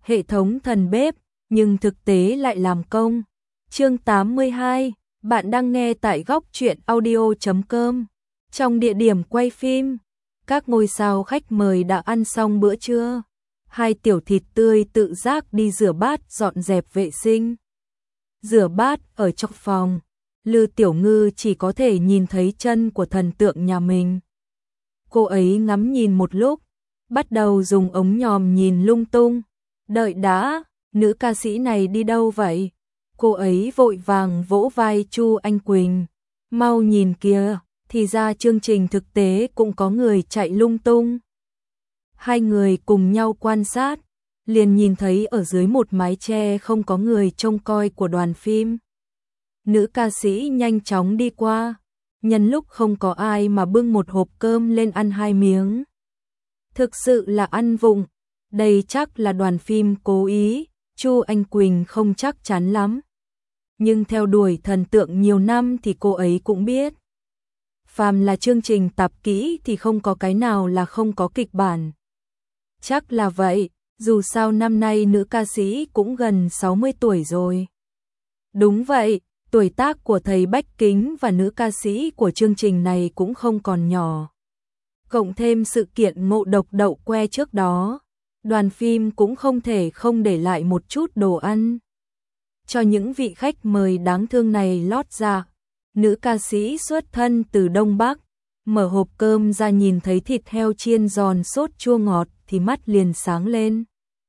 hệ thống thần bếp, nhưng thực tế lại làm công. Chương 82, bạn đang nghe tại góc truyện audio.com. Trong địa điểm quay phim, các ngôi sao khách mời đã ăn xong bữa trưa. Hai tiểu thịt tươi tự giác đi rửa bát dọn dẹp vệ sinh. Rửa bát ở trong phòng, Lư Tiểu Ngư chỉ có thể nhìn thấy chân của thần tượng nhà mình. Cô ấy ngắm nhìn một lúc, bắt đầu dùng ống nhòm nhìn lung tung. Đợi đã, nữ ca sĩ này đi đâu vậy? Cô ấy vội vàng vỗ vai Chu Anh Quỳnh. Mau nhìn kìa, thì ra chương trình thực tế cũng có người chạy lung tung. Hai người cùng nhau quan sát, liền nhìn thấy ở dưới một mái che không có người trông coi của đoàn phim. Nữ ca sĩ nhanh chóng đi qua, nhân lúc không có ai mà bưng một hộp cơm lên ăn 2 miếng. Thực sự là ăn vụng, đây chắc là đoàn phim cố ý, Chu Anh Quỳnh không chắc chắn lắm. Nhưng theo đuổi thần tượng nhiều năm thì cô ấy cũng biết. Phàm là chương trình tạp kỹ thì không có cái nào là không có kịch bản. Chắc là vậy, dù sao năm nay nữ ca sĩ cũng gần 60 tuổi rồi. Đúng vậy, tuổi tác của thầy Bách Kính và nữ ca sĩ của chương trình này cũng không còn nhỏ. Cộng thêm sự kiện ngộ độc đậu que trước đó, đoàn phim cũng không thể không để lại một chút đồ ăn cho những vị khách mời đáng thương này lót dạ. Nữ ca sĩ xuất thân từ Đông Bắc, mở hộp cơm ra nhìn thấy thịt heo chiên giòn sốt chua ngọt thì mắt liền sáng lên.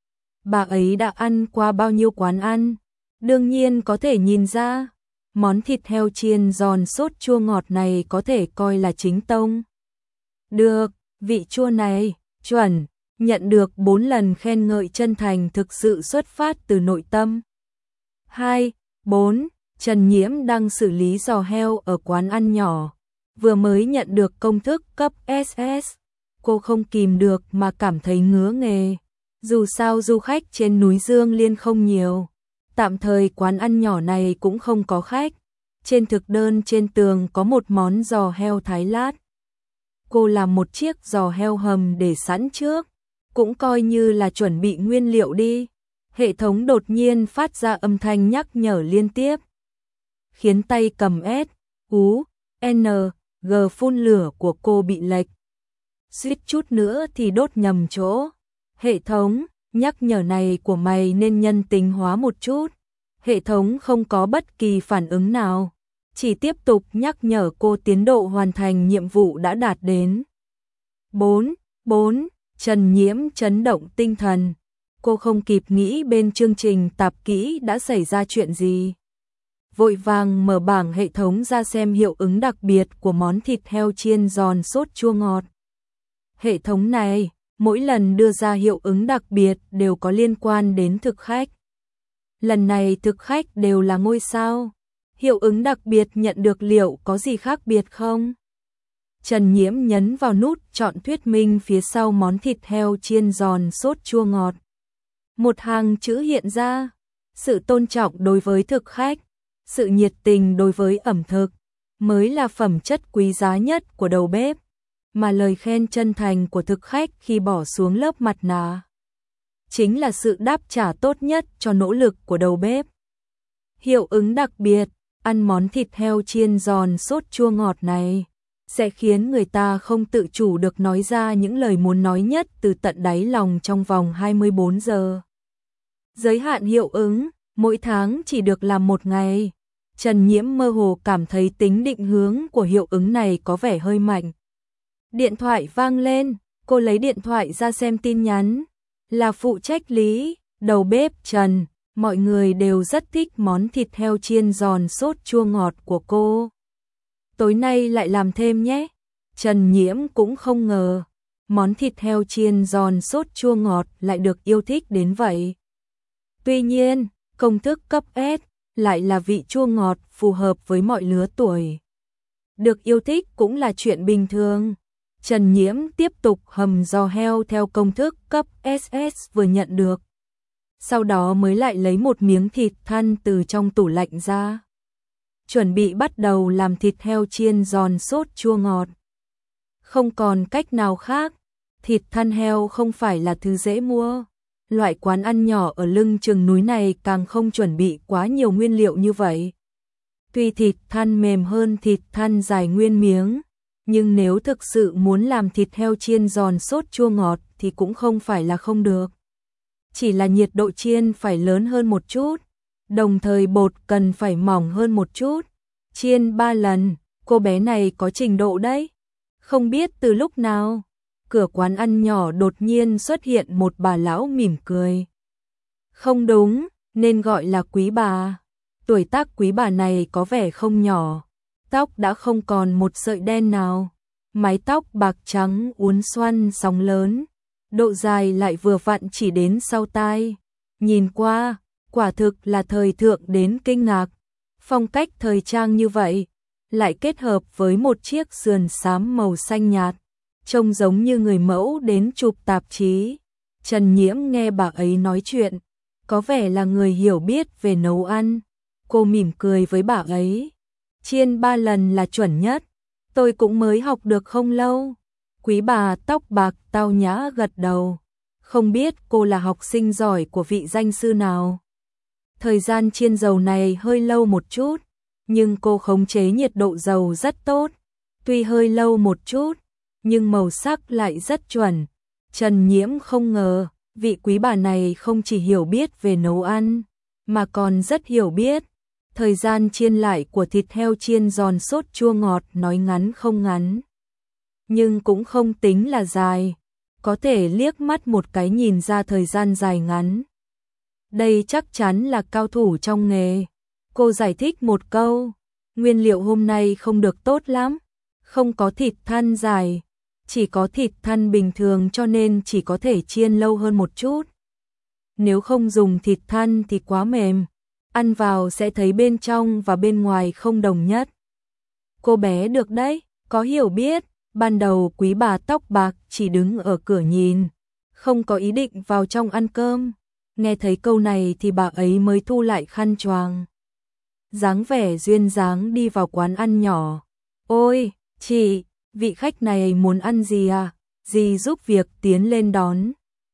Bà ấy đã ăn qua bao nhiêu quán ăn, đương nhiên có thể nhìn ra, món thịt heo chiên giòn sốt chua ngọt này có thể coi là chính tông. Được, vị chua này, chuẩn, nhận được 4 lần khen ngợi chân thành thực sự xuất phát từ nội tâm. 2, 4, Trần Nhiễm đang xử lý giò heo ở quán ăn nhỏ, vừa mới nhận được công thức cấp SS, cô không kìm được mà cảm thấy ngứa nghề. Dù sao du khách trên núi Dương Liên không nhiều, tạm thời quán ăn nhỏ này cũng không có khách. Trên thực đơn trên tường có một món giò heo thái lát. Cô làm một chiếc giò heo hầm để sẵn trước, cũng coi như là chuẩn bị nguyên liệu đi. Hệ thống đột nhiên phát ra âm thanh nhắc nhở liên tiếp, khiến tay cầm S, U, N, G phun lửa của cô bị lệch. Suýt chút nữa thì đốt nhầm chỗ. Hệ thống, nhắc nhở này của mày nên nhân tính hóa một chút. Hệ thống không có bất kỳ phản ứng nào, chỉ tiếp tục nhắc nhở cô tiến độ hoàn thành nhiệm vụ đã đạt đến 4, Trần Nhiễm chấn động tinh thần. Cô không kịp nghĩ bên chương trình tạp kỹ đã xảy ra chuyện gì. Vội vàng mở bảng hệ thống ra xem hiệu ứng đặc biệt của món thịt heo chiên giòn sốt chua ngọt. Hệ thống này, mỗi lần đưa ra hiệu ứng đặc biệt đều có liên quan đến thực khách. Lần này thực khách đều là ngôi sao. Hiệu ứng đặc biệt nhận được liệu có gì khác biệt không? Trần Nhiễm nhấn vào nút chọn thuyết minh phía sau món thịt heo chiên giòn sốt chua ngọt. Một hàng chữ hiện ra, sự tôn trọng đối với thực khách, sự nhiệt tình đối với ẩm thực, mới là phẩm chất quý giá nhất của đầu bếp, mà lời khen chân thành của thực khách khi bỏ xuống lớp mặt nạ chính là sự đáp trả tốt nhất cho nỗ lực của đầu bếp. Hiệu ứng đặc biệt, ăn món thịt heo chiên giòn sốt chua ngọt này sẽ khiến người ta không tự chủ được nói ra những lời muốn nói nhất từ tận đáy lòng trong vòng 24 giờ. Giới hạn hiệu ứng, mỗi tháng chỉ được làm 1 ngày. Trần Nhiễm mơ hồ cảm thấy tính định hướng của hiệu ứng này có vẻ hơi mạnh. Điện thoại vang lên, cô lấy điện thoại ra xem tin nhắn. Là phụ trách lý, đầu bếp Trần, mọi người đều rất thích món thịt heo chiên giòn sốt chua ngọt của cô. Tối nay lại làm thêm nhé. Trần Nhiễm cũng không ngờ, món thịt heo chiên giòn sốt chua ngọt lại được yêu thích đến vậy. Tuy nhiên, công thức cấp S lại là vị chua ngọt phù hợp với mọi lứa tuổi. Được yêu thích cũng là chuyện bình thường. Trần Nhiễm tiếp tục hầm giò heo theo công thức cấp SS vừa nhận được. Sau đó mới lại lấy một miếng thịt thăn từ trong tủ lạnh ra. Chuẩn bị bắt đầu làm thịt heo chiên giòn sốt chua ngọt. Không còn cách nào khác, thịt thăn heo không phải là thứ dễ mua. Loại quán ăn nhỏ ở lưng chừng núi này càng không chuẩn bị quá nhiều nguyên liệu như vậy. Tuy thịt thăn mềm hơn thịt thăn dài nguyên miếng, nhưng nếu thực sự muốn làm thịt heo chiên giòn sốt chua ngọt thì cũng không phải là không được. Chỉ là nhiệt độ chiên phải lớn hơn một chút, đồng thời bột cần phải mỏng hơn một chút. Chiên 3 lần, cô bé này có trình độ đấy. Không biết từ lúc nào, cửa quán ăn nhỏ đột nhiên xuất hiện một bà lão mỉm cười. Không đúng, nên gọi là quý bà. Tuổi tác quý bà này có vẻ không nhỏ, tóc đã không còn một sợi đen nào, mái tóc bạc trắng uốn xoăn sóng lớn, độ dài lại vừa vặn chỉ đến sau tai. Nhìn qua, quả thực là thời thượng đến kinh ngạc. Phong cách thời trang như vậy, lại kết hợp với một chiếc sườn xám màu xanh nhạt, trông giống như người mẫu đến chụp tạp chí. Trần Nhiễm nghe bà ấy nói chuyện, có vẻ là người hiểu biết về nấu ăn. Cô mỉm cười với bà ấy. Chiên 3 lần là chuẩn nhất, tôi cũng mới học được không lâu. Quý bà tóc bạc tao nhã gật đầu. Không biết cô là học sinh giỏi của vị danh sư nào. Thời gian chiên dầu này hơi lâu một chút, nhưng cô khống chế nhiệt độ dầu rất tốt. Tuy hơi lâu một chút, nhưng màu sắc lại rất chuẩn. Trần Nhiễm không ngờ, vị quý bà này không chỉ hiểu biết về nấu ăn, mà còn rất hiểu biết. Thời gian chiên lại của thịt heo chiên giòn sốt chua ngọt nói ngắn không ngắn, nhưng cũng không tính là dài. Có thể liếc mắt một cái nhìn ra thời gian dài ngắn. Đây chắc chắn là cao thủ trong nghề. Cô giải thích một câu, nguyên liệu hôm nay không được tốt lắm, không có thịt thăn dài, chỉ có thịt thăn bình thường cho nên chỉ có thể chiên lâu hơn một chút. Nếu không dùng thịt thăn thì quá mềm, ăn vào sẽ thấy bên trong và bên ngoài không đồng nhất. Cô bé được đấy, có hiểu biết. Ban đầu quý bà tóc bạc chỉ đứng ở cửa nhìn, không có ý định vào trong ăn cơm. Nghe thấy câu này thì bà ấy mới thu lại khăn choàng, dáng vẻ duyên dáng đi vào quán ăn nhỏ. Ôi, chị, vị khách này muốn ăn gì à? Dì giúp việc tiến lên đón.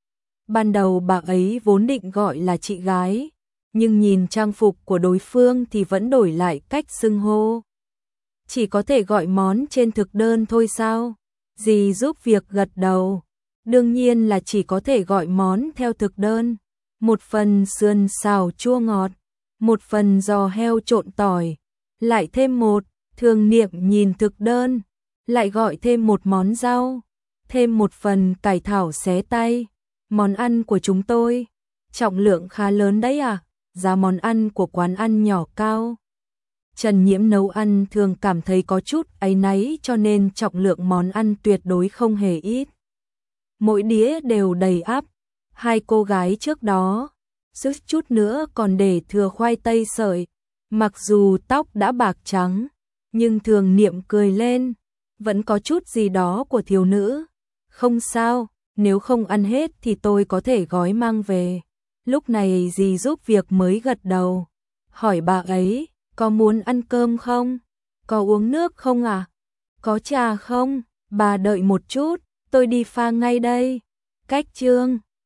Ban đầu bà ấy vốn định gọi là chị gái, nhưng nhìn trang phục của đối phương thì vẫn đổi lại cách xưng hô. Chỉ có thể gọi món trên thực đơn thôi sao? Dì giúp việc gật đầu. Đương nhiên là chỉ có thể gọi món theo thực đơn. Một phần sườn xào chua ngọt, một phần giò heo trộn tỏi, lại thêm một. Thường Niệm nhìn thực đơn, lại gọi thêm một món rau, thêm một phần cải thảo xé tay. Món ăn của chúng tôi, trọng lượng khá lớn đấy à? Giá món ăn của quán ăn nhỏ cao. Trần Nhiễm nấu ăn thường cảm thấy có chút áy náy cho nên trọng lượng món ăn tuyệt đối không hề ít. Mỗi đĩa đều đầy ắp. Hai cô gái trước đó, suýt chút nữa còn để thừa khoai tây sợi. Mặc dù tóc đã bạc trắng, nhưng Thường Niệm cười lên, vẫn có chút gì đó của thiếu nữ. Không sao, nếu không ăn hết thì tôi có thể gói mang về. Lúc này dì giúp việc mới gật đầu, hỏi bà ấy, có muốn ăn cơm không? Có uống nước không à? Có trà không? Bà đợi một chút, tôi đi pha ngay đây. Cách chương